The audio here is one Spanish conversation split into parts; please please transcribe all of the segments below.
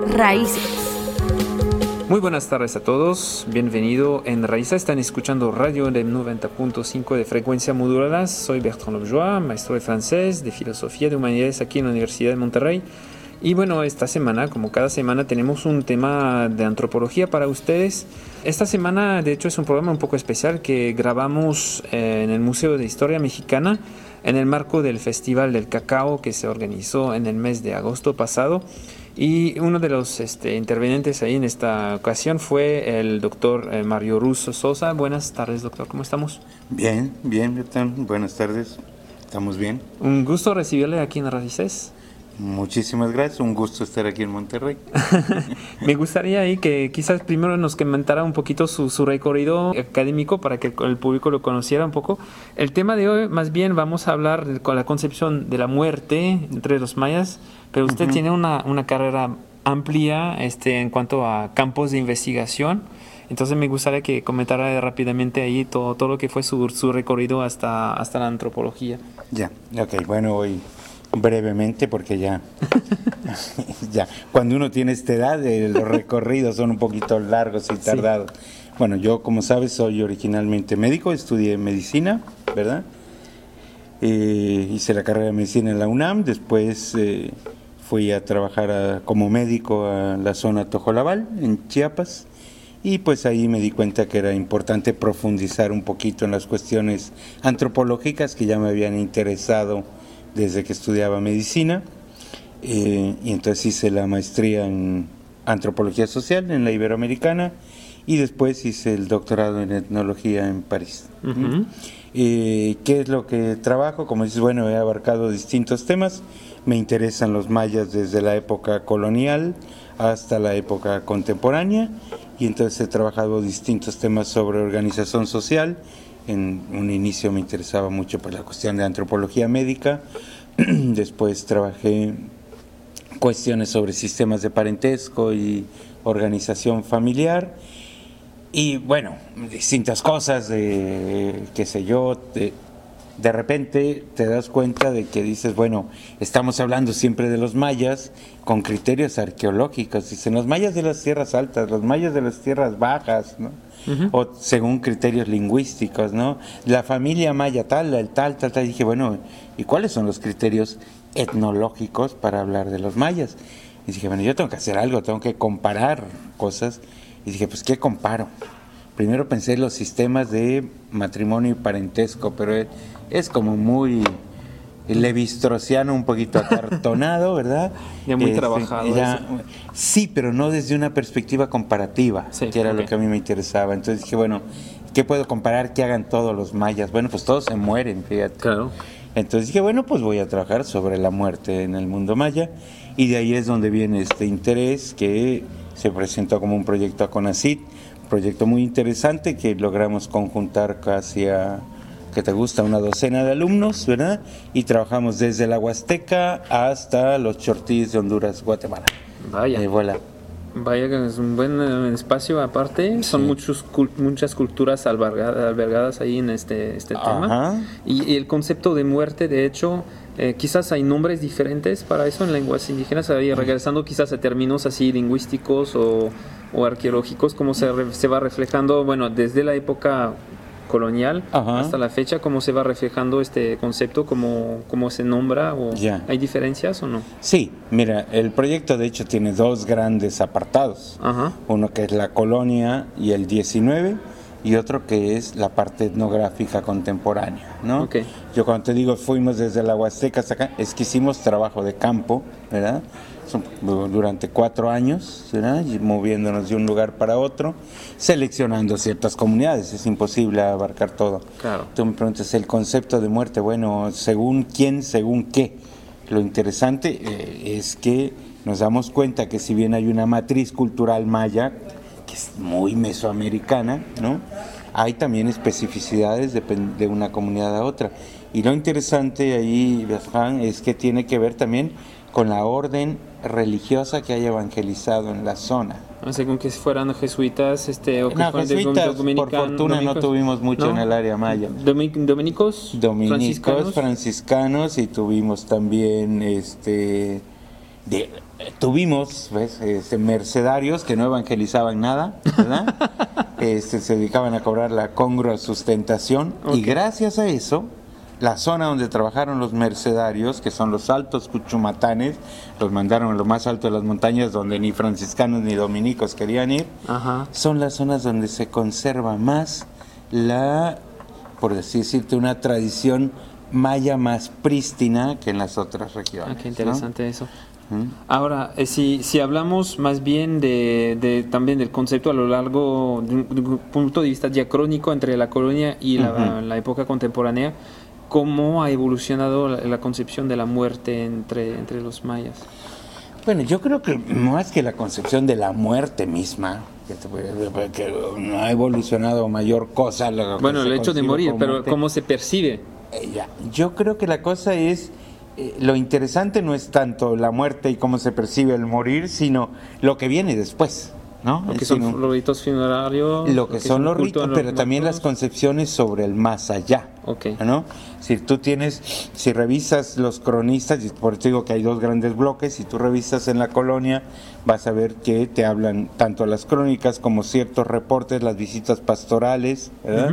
Raíces. Muy buenas tardes a todos, bienvenido en Raíces. Están escuchando radio del 90.5 de frecuencia modulada. Soy Bertrand Lobjois, maestro de francés, de filosofía de humanidades aquí en la Universidad de Monterrey. Y bueno, esta semana, como cada semana, tenemos un tema de antropología para ustedes. Esta semana, de hecho, es un programa un poco especial que grabamos en el Museo de Historia Mexicana en el marco del Festival del Cacao que se organizó en el mes de agosto pasado. Y uno de los intervenientes ahí en esta ocasión fue el doctor Mario Russo Sosa. Buenas tardes, doctor, ¿cómo estamos? Bien, Bertrand. Buenas tardes, estamos bien. Un gusto recibirle aquí en Raíces. Muchísimas gracias, un gusto estar aquí en Monterrey. Me gustaría ahí que quizás primero nos comentara un poquito su recorrido académico para que el público lo conociera un poco. El tema de hoy, más bien, vamos a hablar con la concepción de la muerte entre los mayas, pero usted tiene una carrera amplia en cuanto a campos de investigación. Entonces me gustaría que comentara rápidamente ahí todo lo que fue su recorrido hasta la antropología. Ya, ok, bueno, hoy brevemente porque ya cuando uno tiene esta edad los recorridos son un poquito largos y tardados. Sí. Bueno, yo como sabes soy originalmente médico, estudié medicina, ¿verdad? Hice la carrera de medicina en la UNAM, después fui a trabajar como médico a la zona Tojolabal, en Chiapas, y pues ahí me di cuenta que era importante profundizar un poquito en las cuestiones antropológicas que ya me habían interesado desde que estudiaba medicina, y entonces hice la maestría en antropología social en la Iberoamericana y después hice el doctorado en etnología en París. Uh-huh. ¿Qué es lo que trabajo? Como dices, bueno, he abarcado distintos temas. Me interesan los mayas desde la época colonial hasta la época contemporánea, y entonces he trabajado distintos temas sobre organización social. En un inicio me interesaba mucho por la cuestión de antropología médica, después trabajé cuestiones sobre sistemas de parentesco y organización familiar, y bueno, distintas cosas, qué sé yo, de repente te das cuenta de que dices, bueno, estamos hablando siempre de los mayas con criterios arqueológicos, dicen los mayas de las tierras altas, los mayas de las tierras bajas, ¿no? Uh-huh. O según criterios lingüísticos, ¿no? La familia maya tal, y dije, bueno, ¿y cuáles son los criterios etnológicos para hablar de los mayas? Y dije, bueno, yo tengo que hacer algo, tengo que comparar cosas, y dije, pues, ¿qué comparo? Primero pensé en los sistemas de matrimonio y parentesco, pero es como muy levistrociano, un poquito acartonado, ¿verdad? Ya muy trabajado. Sí, pero no desde una perspectiva comparativa, sí, que era lo que a mí me interesaba. Entonces dije, bueno, ¿qué puedo comparar que hagan todos los mayas? Bueno, pues todos se mueren, fíjate. Claro. Entonces dije, bueno, pues voy a trabajar sobre la muerte en el mundo maya, y de ahí es donde viene este interés que se presentó como un proyecto a CONACYT, proyecto muy interesante que logramos conjuntar casi a, ¿qué te gusta?, una docena de alumnos, ¿verdad? Y trabajamos desde la Huasteca hasta los Chortís de Honduras, Guatemala. Vaya. Vaya que es un buen espacio aparte, sí. Son muchas culturas albergadas ahí en este tema. Y el concepto de muerte, de hecho, quizás hay nombres diferentes para eso en lenguas indígenas, ahí regresando quizás a términos así lingüísticos o arqueológicos, cómo se va reflejando, bueno, desde la época colonial hasta la fecha, cómo se va reflejando este concepto, cómo se nombra, o ¿hay diferencias o no? Sí, mira, el proyecto de hecho tiene dos grandes apartados. Uno que es la colonia y el 19, y otro que es la parte etnográfica contemporánea, ¿no? Okay. Yo cuando te digo fuimos desde la Huasteca hasta acá, es que hicimos trabajo de campo, ¿verdad? Durante 4 años, ¿verdad? Y moviéndonos de un lugar para otro, seleccionando ciertas comunidades, es imposible abarcar todo. Claro. Tú me preguntas, el concepto de muerte, bueno, según quién, según qué. Lo interesante es que nos damos cuenta que si bien hay una matriz cultural maya, que es muy mesoamericana, ¿no?, hay también especificidades de una comunidad a otra. Y lo interesante ahí, Bertrand, es que tiene que ver también con la orden religiosa que haya evangelizado en la zona. Según que fueran jesuitas, o que no, jesuitas, por fortuna no tuvimos mucho en el área maya. Dominicos, franciscanos, y tuvimos también tuvimos, ¿ves? Mercedarios que no evangelizaban nada, ¿verdad? Se dedicaban a cobrar la congrua sustentación, y gracias a eso, la zona donde trabajaron los mercedarios, que son los Altos Cuchumatanes, los mandaron a lo más alto de las montañas donde ni franciscanos ni dominicos querían ir. Son las zonas donde se conserva más por así decirte, una tradición maya más prístina que en las otras regiones. Qué interesante, ¿no? Eso. ¿Mm? Ahora, si hablamos más bien también del concepto a lo largo de un punto de vista diacrónico entre la colonia y la época contemporánea, ¿cómo ha evolucionado la concepción de la muerte entre los mayas? Bueno, yo creo que más que la concepción de la muerte misma, que no ha evolucionado mayor cosa. El hecho de morir, pero muerte, ¿cómo se percibe? Yo creo que la cosa es, lo interesante no es tanto la muerte y cómo se percibe el morir, sino lo que viene después, ¿no? Lo que son los ritos funerarios. Lo que son los ritos, pero también las concepciones sobre el más allá, ¿no? Si revisas los cronistas, y por eso digo que hay dos grandes bloques, si tú revisas en la colonia, vas a ver que te hablan tanto las crónicas como ciertos reportes, las visitas pastorales, ¿verdad?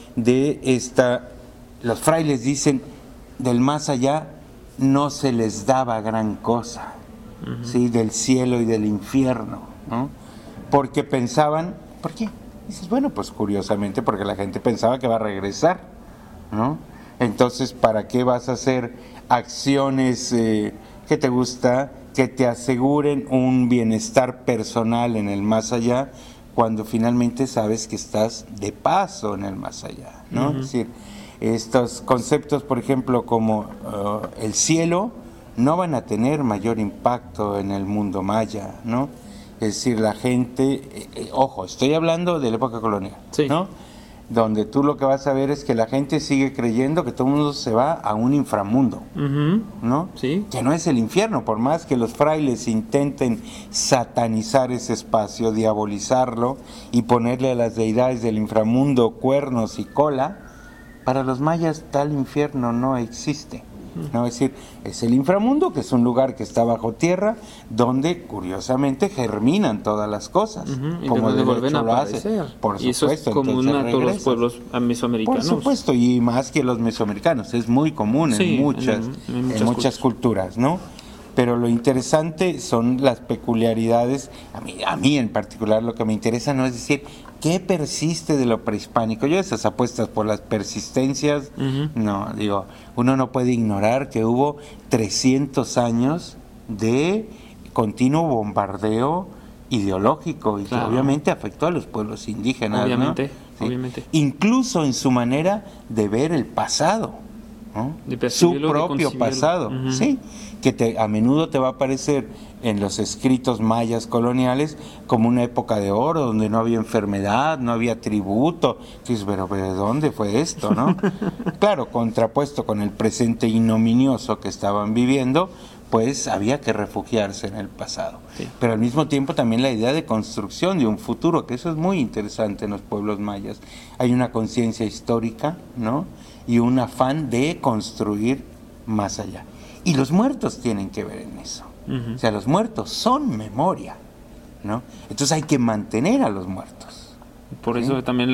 Los frailes dicen, del más allá no se les daba gran cosa, ¿sí? Del cielo y del infierno, ¿no? Porque pensaban, ¿por qué? Dices, bueno, pues curiosamente porque la gente pensaba que va a regresar, ¿no? Entonces, ¿para qué vas a hacer acciones que te gusta, que te aseguren un bienestar personal en el más allá, cuando finalmente sabes que estás de paso en el más allá, ¿no? Es decir, estos conceptos, por ejemplo, como el cielo, no van a tener mayor impacto en el mundo maya, ¿no? Es decir, la gente, ojo, estoy hablando de la época colonial, ¿no? Donde tú lo que vas a ver es que la gente sigue creyendo que todo el mundo se va a un inframundo, ¿no? Sí. Que no es el infierno, por más que los frailes intenten satanizar ese espacio, diabolizarlo y ponerle a las deidades del inframundo cuernos y cola, para los mayas tal infierno no existe. ¿No? Es decir, es el inframundo, que es un lugar que está bajo tierra, donde curiosamente germinan todas las cosas, como de vuelven a aparecer. Por supuesto, y eso es común a todos los pueblos mesoamericanos. Por supuesto, y más que los mesoamericanos, es muy común en muchas culturas, ¿no? Pero lo interesante son las peculiaridades. A mí en particular lo que me interesa no es decir qué persiste de lo prehispánico. Yo esas apuestas por las persistencias, no, digo, uno no puede ignorar que hubo 300 años de continuo bombardeo ideológico y que obviamente afectó a los pueblos indígenas, obviamente, ¿no? obviamente. Incluso en su manera de ver el pasado, ¿no? Su propio pasado, sí, que a menudo te va a aparecer en los escritos mayas coloniales como una época de oro, donde no había enfermedad, no había tributo. Dices, pero ¿de dónde fue esto, no? Claro, contrapuesto con el presente ignominioso que estaban viviendo, pues había que refugiarse en el pasado. Sí. Pero al mismo tiempo también la idea de construcción de un futuro, que eso es muy interesante en los pueblos mayas. Hay una conciencia histórica, ¿no? Y un afán de construir más allá. Y los muertos tienen que ver en eso. O sea, los muertos son memoria, ¿no? Entonces hay que mantener a los muertos. Por eso también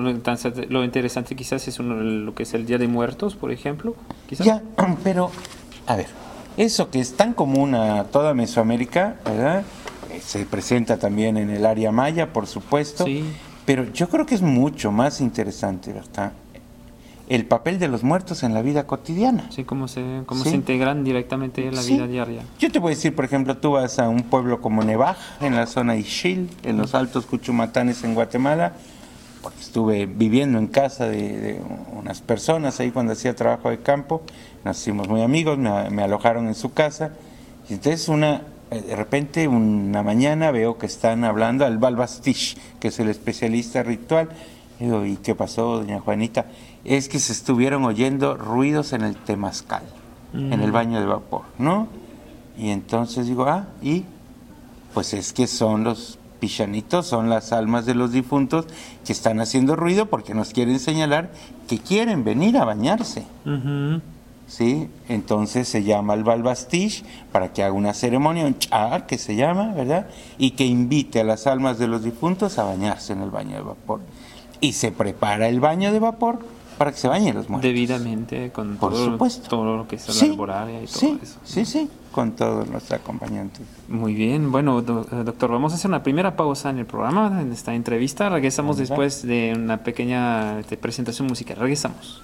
lo interesante quizás es lo que es el Día de Muertos, por ejemplo. ¿Quizás? Ya, pero, a ver, eso que es tan común a toda Mesoamérica, ¿verdad? Se presenta también en el área maya, por supuesto. Sí. Pero yo creo que es mucho más interesante, ¿verdad?, el papel de los muertos en la vida cotidiana. Sí, cómo se integran directamente en la vida diaria. Yo te voy a decir, por ejemplo, tú vas a un pueblo como Nevaj, en la zona de Ixil, en los Altos Cuchumatanes en Guatemala, porque estuve viviendo en casa de unas personas ahí cuando hacía trabajo de campo, nos hicimos muy amigos, me alojaron en su casa, y entonces de repente una mañana veo que están hablando al Balbastish, que es el especialista ritual. Digo, ¿y qué pasó, doña Juanita? Es que se estuvieron oyendo ruidos en el temazcal, en el baño de vapor, ¿no? Y entonces digo, y pues es que son los pichanitos, son las almas de los difuntos que están haciendo ruido porque nos quieren señalar que quieren venir a bañarse. ¿sí? Entonces se llama el Balbastish para que haga una ceremonia, un chá que se llama, ¿verdad? Y que invite a las almas de los difuntos a bañarse en el baño de vapor. Y se prepara el baño de vapor para que se bañen los muertos. Debidamente, con Por supuesto. todo lo que es Sí, la arbolaria y todo sí, eso. sí, con todos los acompañantes. Muy bien, bueno, doctor, vamos a hacer una primera pausa en el programa, en esta entrevista. Regresamos después de una pequeña presentación musical. Regresamos.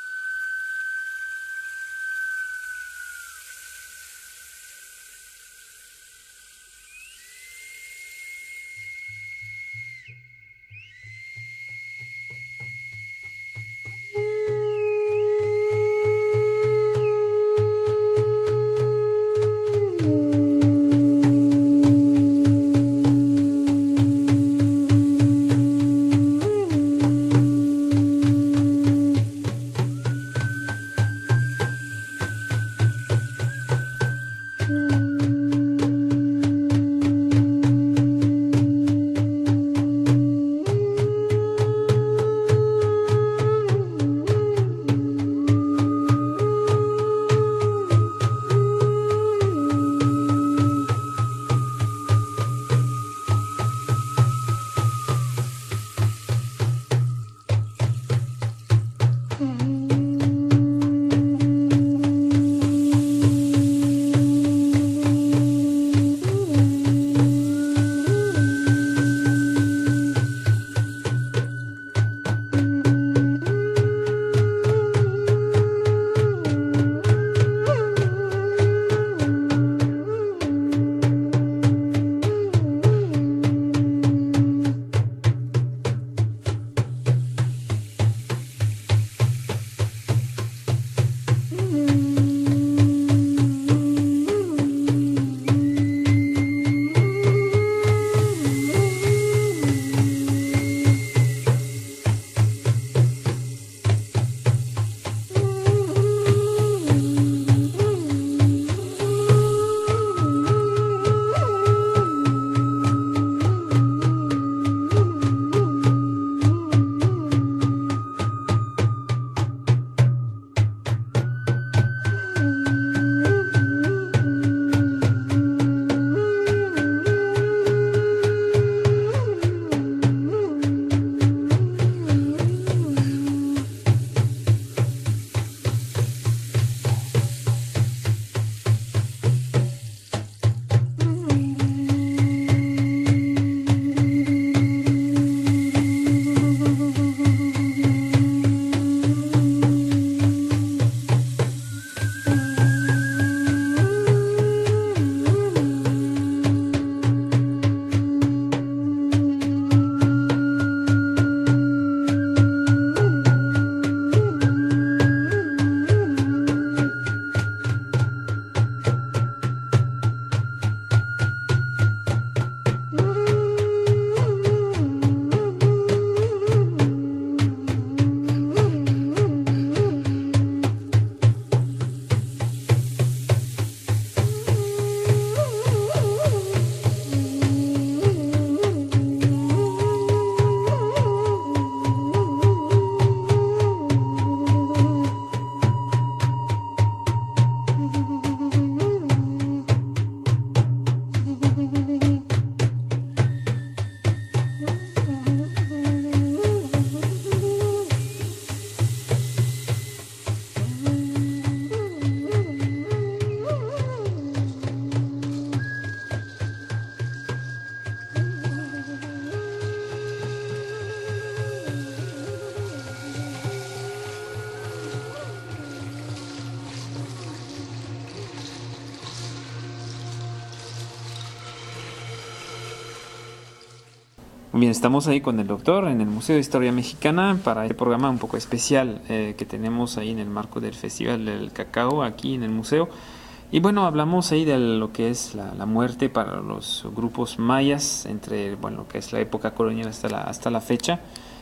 Bien, estamos ahí con el doctor en el Museo de Historia Mexicana para este programa un poco especial que tenemos ahí en el marco del Festival del Cacao aquí en el museo. Y bueno, hablamos ahí de lo que es la muerte para los grupos mayas entre lo que es la época colonial hasta la fecha.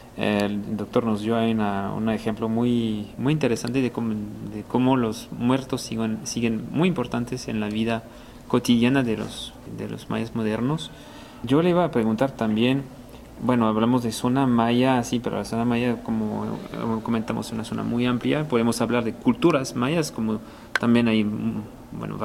El doctor nos dio ahí un ejemplo muy interesante de cómo los muertos siguen muy importantes en la vida cotidiana de los mayas modernos. Yo le iba a preguntar también, bueno, hablamos de zona maya, sí, pero la zona maya, como comentamos, es una zona muy amplia. Podemos hablar de culturas mayas, como también hay, bueno,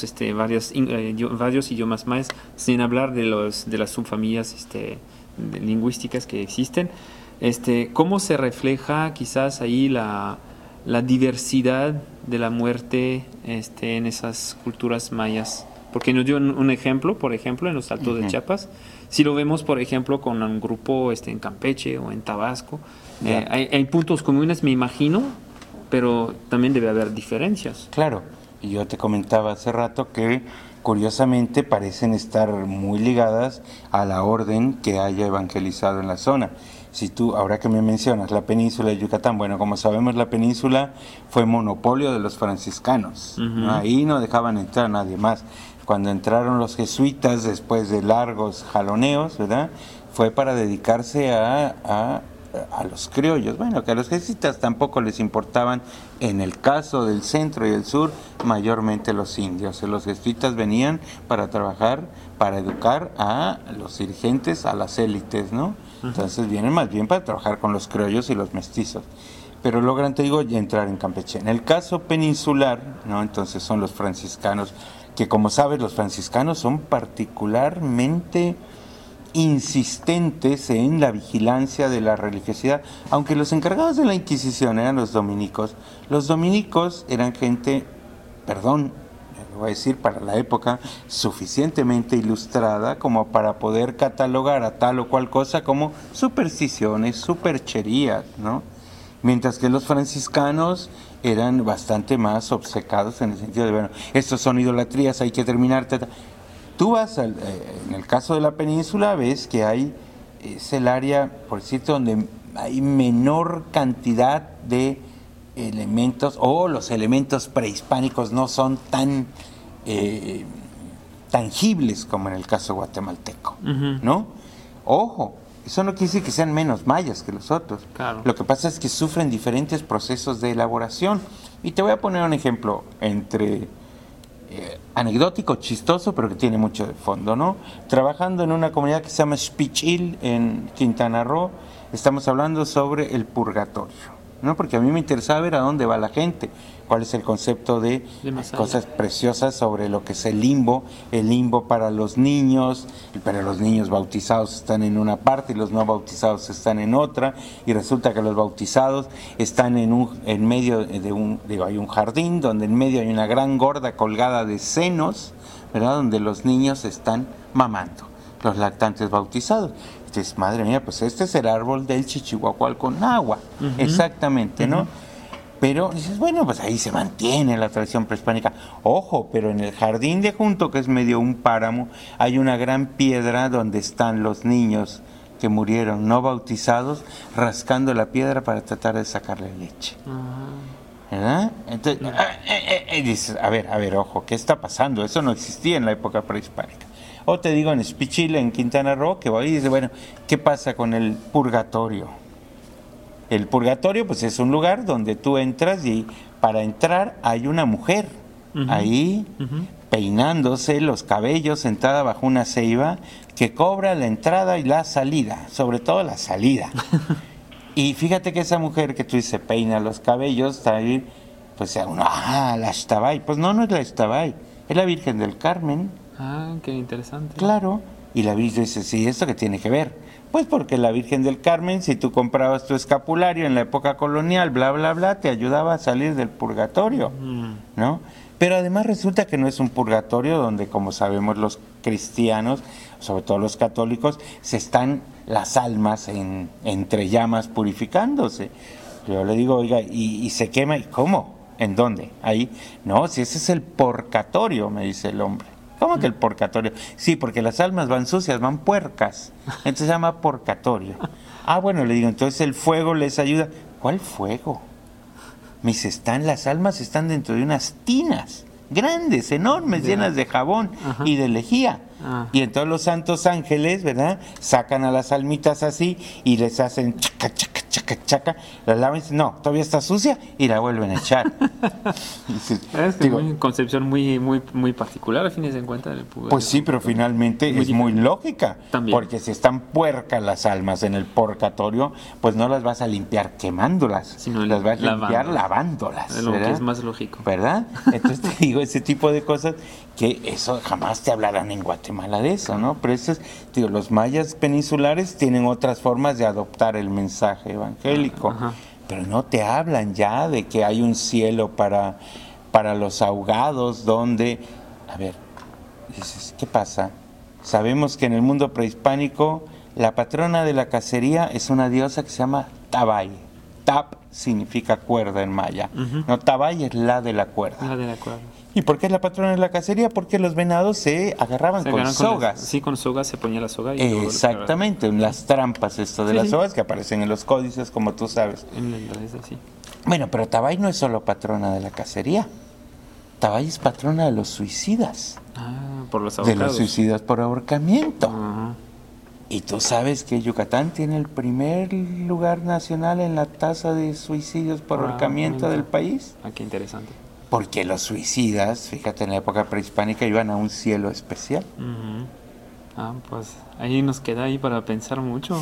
varios idiomas mayas, sin hablar de las subfamilias lingüísticas que existen. ¿Cómo se refleja quizás ahí la diversidad de la muerte en esas culturas mayas? Porque nos dio un ejemplo, por ejemplo, en los Altos de Chiapas. Si lo vemos, por ejemplo, con un grupo en Campeche o en Tabasco, hay puntos comunes, me imagino, pero también debe haber diferencias. Claro, y yo te comentaba hace rato que curiosamente parecen estar muy ligadas a la orden que haya evangelizado en la zona. Si tú, ahora que me mencionas la península de Yucatán, bueno, como sabemos, la península fue monopolio de los franciscanos, ¿no? Ahí no dejaban entrar a nadie más. Cuando entraron los jesuitas, después de largos jaloneos, ¿verdad?, fue para dedicarse a los criollos. Bueno, que a los jesuitas tampoco les importaban, en el caso del centro y el sur, mayormente los indios. Los jesuitas venían para trabajar, para educar a los dirigentes, a las élites, ¿no? Entonces vienen más bien para trabajar con los criollos y los mestizos. Pero logran, te digo, ya entrar en Campeche. En el caso peninsular, ¿no?, entonces son los franciscanos, que como sabes, los franciscanos son particularmente insistentes en la vigilancia de la religiosidad, aunque los encargados de la Inquisición eran los dominicos. Los dominicos eran gente, perdón, lo voy a decir, para la época, suficientemente ilustrada como para poder catalogar a tal o cual cosa como supersticiones, supercherías, ¿no? Mientras que los franciscanos eran bastante más obcecados en el sentido de, bueno, estos son idolatrías, hay que terminar. Tú vas, en el caso de la península, ves que es el área, por decirte, donde hay menor cantidad de elementos, o los elementos prehispánicos no son tan tangibles como en el caso guatemalteco, ¿no? Ojo, eso no quiere decir que sean menos mayas que los otros. Claro. Lo que pasa es que sufren diferentes procesos de elaboración. Y te voy a poner un ejemplo entre anecdótico, chistoso, pero que tiene mucho de fondo, ¿no? Trabajando en una comunidad que se llama Xpichil en Quintana Roo, estamos hablando sobre el purgatorio, ¿no? Porque a mí me interesaba ver a dónde va la gente, cuál es el concepto de cosas preciosas sobre lo que es el limbo para los niños bautizados están en una parte y los no bautizados están en otra, y resulta que los bautizados están en medio de hay un jardín donde en medio hay una gran gorda colgada de senos, ¿verdad?, donde los niños están mamando, los lactantes bautizados. Entonces, madre mía, pues este es el árbol del Chichihuahual con agua, exactamente, ¿no? Pero dices, bueno, pues ahí se mantiene la tradición prehispánica. Ojo, pero en el jardín de junto, que es medio un páramo, hay una gran piedra donde están los niños que murieron no bautizados, rascando la piedra para tratar de sacarle leche. ¿Verdad? Entonces, dices, a ver, ojo, ¿qué está pasando? Eso no existía en la época prehispánica. O te digo, en Xpichil, en Quintana Roo, que voy y dice, bueno, ¿qué pasa con el purgatorio? El purgatorio, pues es un lugar donde tú entras y para entrar hay una mujer ahí peinándose los cabellos, sentada bajo una ceiba, que cobra la entrada y la salida, sobre todo la salida. Y fíjate que esa mujer que tú dices peina los cabellos, está ahí, pues la Xtabay. Pues no es la Xtabay, es la Virgen del Carmen. Ah, qué interesante. Claro, y la Virgen dice, sí, ¿esto qué tiene que ver? Pues porque la Virgen del Carmen, si tú comprabas tu escapulario en la época colonial, bla, bla, bla, te ayudaba a salir del purgatorio, ¿no? Pero además resulta que no es un purgatorio donde, como sabemos los cristianos, sobre todo los católicos, se están las almas entre llamas purificándose. Yo le digo, oiga, ¿y se quema? ¿Y cómo? ¿En dónde? Ahí. No, si ese es el purgatorio, me dice el hombre. ¿Cómo que el purgatorio? Sí, porque las almas van sucias, van puercas. Entonces se llama purgatorio. Ah, bueno, le digo, entonces el fuego les ayuda. ¿Cuál fuego? Me dice, las almas están dentro de unas tinas grandes, enormes, llenas de jabón y de lejía. Y entonces los santos ángeles, ¿verdad?, sacan a las almitas así y les hacen chaca, chaca, chaca, chaca, chaca, la lavan y dicen, no, todavía está sucia, y la vuelven a echar. Es que una concepción muy particular, a fines de cuentas. Pues sí, pero finalmente es muy lógica. También. Porque si están puercas las almas en el purgatorio, pues no las vas a limpiar quemándolas, sino las vas a limpiar lavándolas. Lo que es más lógico. ¿Verdad? Entonces te digo, ese tipo de cosas, que eso jamás te hablarán en Guatemala de eso, ¿no? Pero eso es, digo, los mayas peninsulares tienen otras formas de adoptar el mensaje evangélico. Ajá. Pero no te hablan ya de que hay un cielo para los ahogados, donde, a ver, dices, ¿qué pasa? Sabemos que en el mundo prehispánico la patrona de la cacería es una diosa que se llama Tabay. Tab significa cuerda en maya. Uh-huh. No, Tabay es la de la cuerda. La de la cuerda. ¿Y por qué es la patrona de la cacería? Porque los venados se agarraban con sogas. Sí, con sogas se ponía la soga. Y exactamente, las trampas de las sogas que aparecen en los códices, como tú sabes. Sí. Bueno, pero Tabay no es solo patrona de la cacería. Tabay es patrona de los suicidas. Por los ahorcados. De los suicidas por ahorcamiento. Uh-huh. Y tú sabes que Yucatán tiene el primer lugar nacional en la tasa de suicidios por ahorcamiento del país. Qué interesante. Porque los suicidas, fíjate, en la época prehispánica iban a un cielo especial. Uh-huh. Pues ahí nos queda ahí para pensar mucho.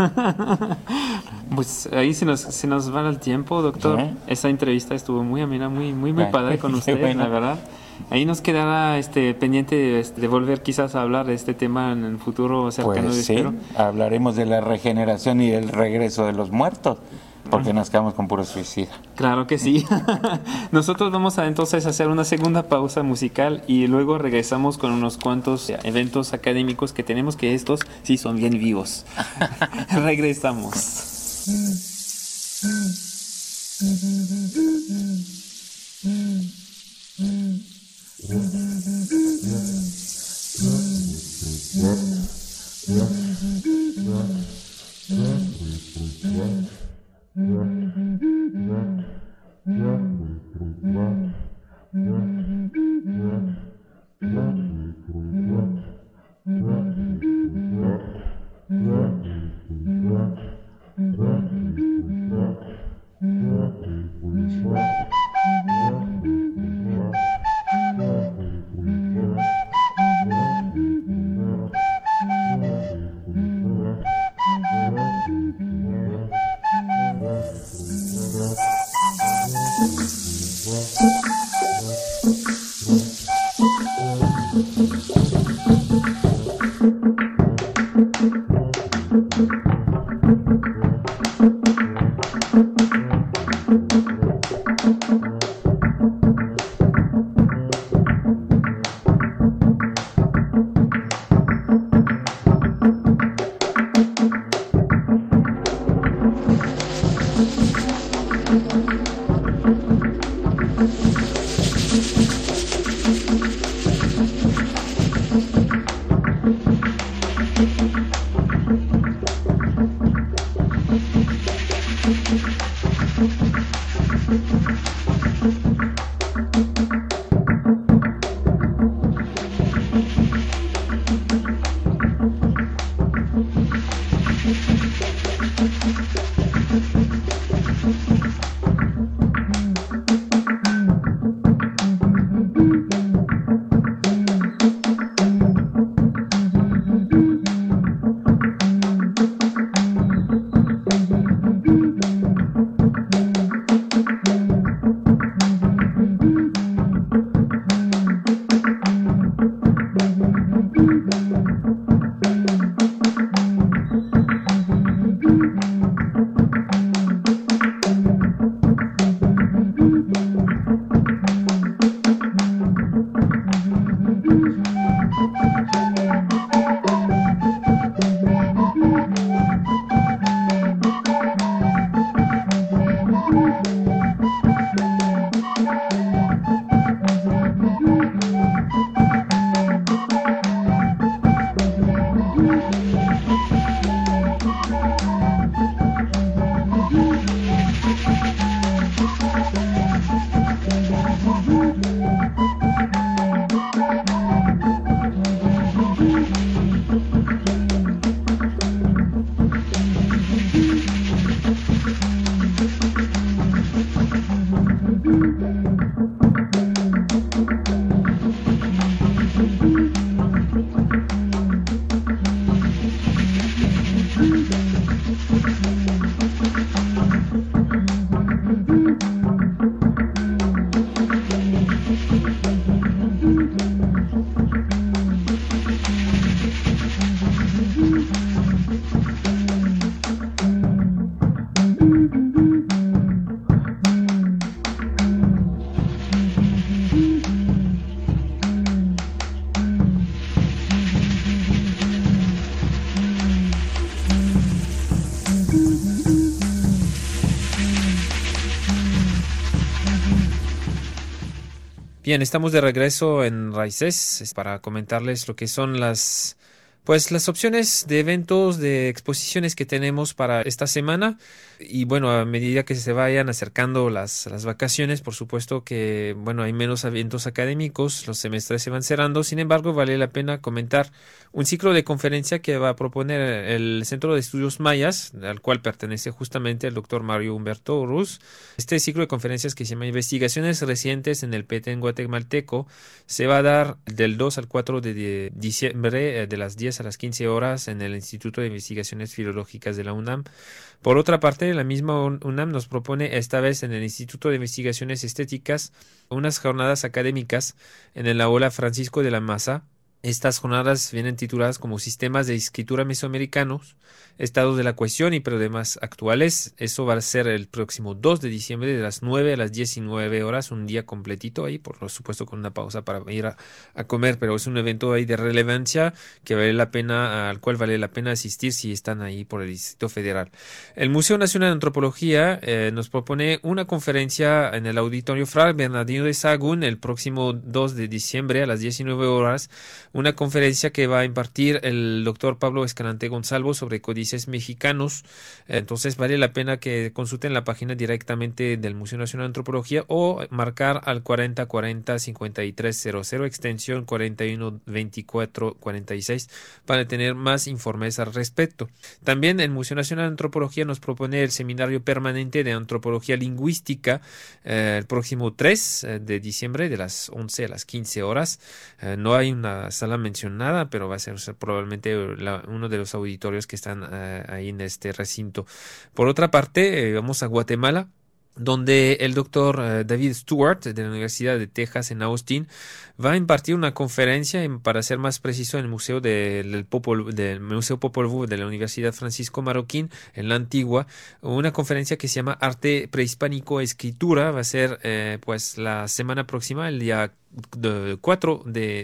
Pues ahí se nos va el tiempo, doctor. Esa entrevista estuvo muy amena, muy padre con usted, bueno. La verdad. Ahí nos quedará pendiente de volver quizás a hablar de este tema en el futuro cercano. Pues sí, hablaremos de la regeneración y el regreso de los muertos. Porque nos quedamos con puro suicida. Claro que sí. Nosotros vamos a entonces hacer una segunda pausa musical y luego regresamos con unos cuantos eventos académicos que tenemos, que estos sí son bien vivos. Regresamos. Bien, estamos de regreso en Raíces para comentarles lo que son las opciones de eventos, de exposiciones que tenemos para esta semana. Y bueno, a medida que se vayan acercando las vacaciones, por supuesto que hay menos eventos académicos, los semestres se van cerrando. Sin embargo, vale la pena comentar un ciclo de conferencia que va a proponer el Centro de Estudios Mayas, al cual pertenece justamente el doctor Mario Humberto Ruz. Este ciclo de conferencias, que se llama Investigaciones Recientes en el Petén Guatemalteco, se va a dar del 2 al 4 de diciembre, de las 10 a las 15 horas, en el Instituto de Investigaciones Filológicas de la UNAM. Por otra parte, la misma UNAM nos propone esta vez en el Instituto de Investigaciones Estéticas unas jornadas académicas en el aula Francisco de la Maza. Estas jornadas vienen tituladas como Sistemas de Escritura Mesoamericanos, Estados de la Cuestión y Problemas Actuales. Eso va a ser el próximo 2 de diciembre de las 9 a las 19 horas, un día completito ahí, por supuesto con una pausa para ir a comer, pero es un evento ahí de relevancia al cual vale la pena asistir si están ahí por el Distrito Federal. El Museo Nacional de Antropología nos propone una conferencia en el Auditorio Fray Bernardino de Sahagún el próximo 2 de diciembre a las 19 horas, una conferencia que va a impartir el doctor Pablo Escalante Gonzalvo sobre códices mexicanos. Entonces vale la pena que consulten la página directamente del Museo Nacional de Antropología o marcar al 4040-5300 extensión 412446 para tener más informes al respecto. También el Museo Nacional de Antropología nos propone el seminario permanente de antropología lingüística el próximo 3 de diciembre de las 11 a las 15 horas. No hay una sala mencionada, pero va a ser probablemente uno de los auditorios que están ahí en este recinto. Por otra parte, vamos a Guatemala, donde el doctor David Stewart de la Universidad de Texas en Austin va a impartir una conferencia, para ser más preciso, en el Museo del Museo Popol Vuh de la Universidad Francisco Marroquín en la Antigua, una conferencia que se llama Arte Prehispánico Escritura. Va a ser la semana próxima, el día 4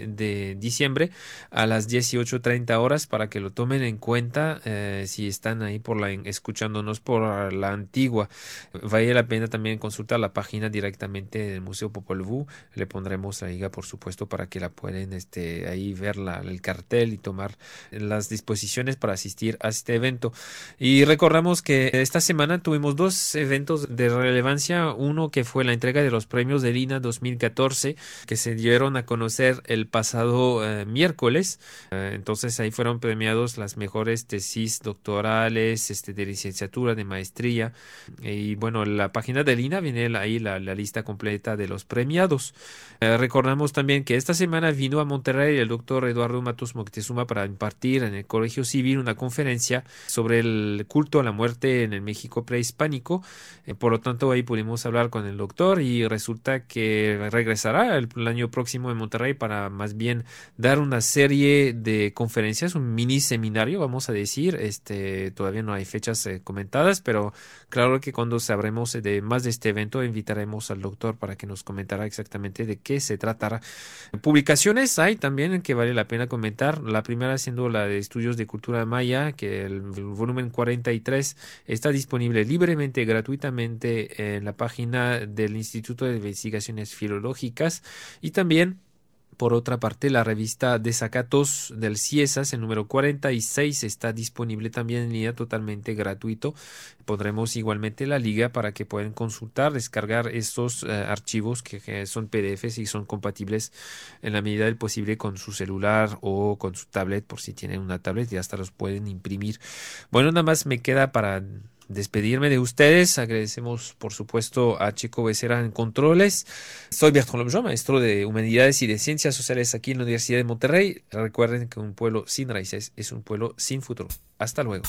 de diciembre a las 18:30 horas, para que lo tomen en cuenta si están ahí escuchándonos por la Antigua. Vale la pena también consultar la página directamente del Museo Popol Vuh. Le pondremos la liga, por supuesto, para que la pueden ahí ver el cartel y tomar las disposiciones para asistir a este evento. Y recordamos que esta semana tuvimos dos eventos de relevancia, uno que fue la entrega de los premios de Lina 2014, que se dieron a conocer el pasado miércoles. Entonces ahí fueron premiados las mejores tesis doctorales, de licenciatura, de maestría. Y bueno, la página de Lina viene ahí la lista completa de los premiados. Recordamos también que esta semana vino a Monterrey el doctor Eduardo Matos Moctezuma para impartir en el Colegio Civil una conferencia sobre el culto a la muerte en el México prehispánico. Por lo tanto, ahí pudimos hablar con el doctor y resulta que regresará el año próximo en Monterrey para más bien dar una serie de conferencias, un mini seminario, vamos a decir. Todavía no hay fechas comentadas, pero claro que cuando sabremos más de este evento invitaremos al doctor para que nos comentara exactamente de qué se tratará. Publicaciones hay también que vale la pena comentar. La primera siendo la de Estudios de Cultura Maya, que el volumen 43 está disponible libremente, gratuitamente en la página del Instituto de Investigaciones Filológicas. Y también, por otra parte, la revista Desacatos del CIESAS, el número 46, está disponible también en línea, totalmente gratuito. Pondremos igualmente la liga para que puedan consultar, descargar estos archivos que son PDFs y son compatibles en la medida del posible con su celular o con su tablet, por si tienen una tablet y hasta los pueden imprimir. Bueno, nada más me queda para despedirme de ustedes. Agradecemos, por supuesto, a Chico Becerra en controles. Soy Bertrand Lobjoa, maestro de Humanidades y de Ciencias Sociales aquí en la Universidad de Monterrey. Recuerden que un pueblo sin raíces es un pueblo sin futuro. Hasta luego.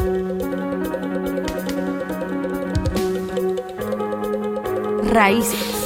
Raíces.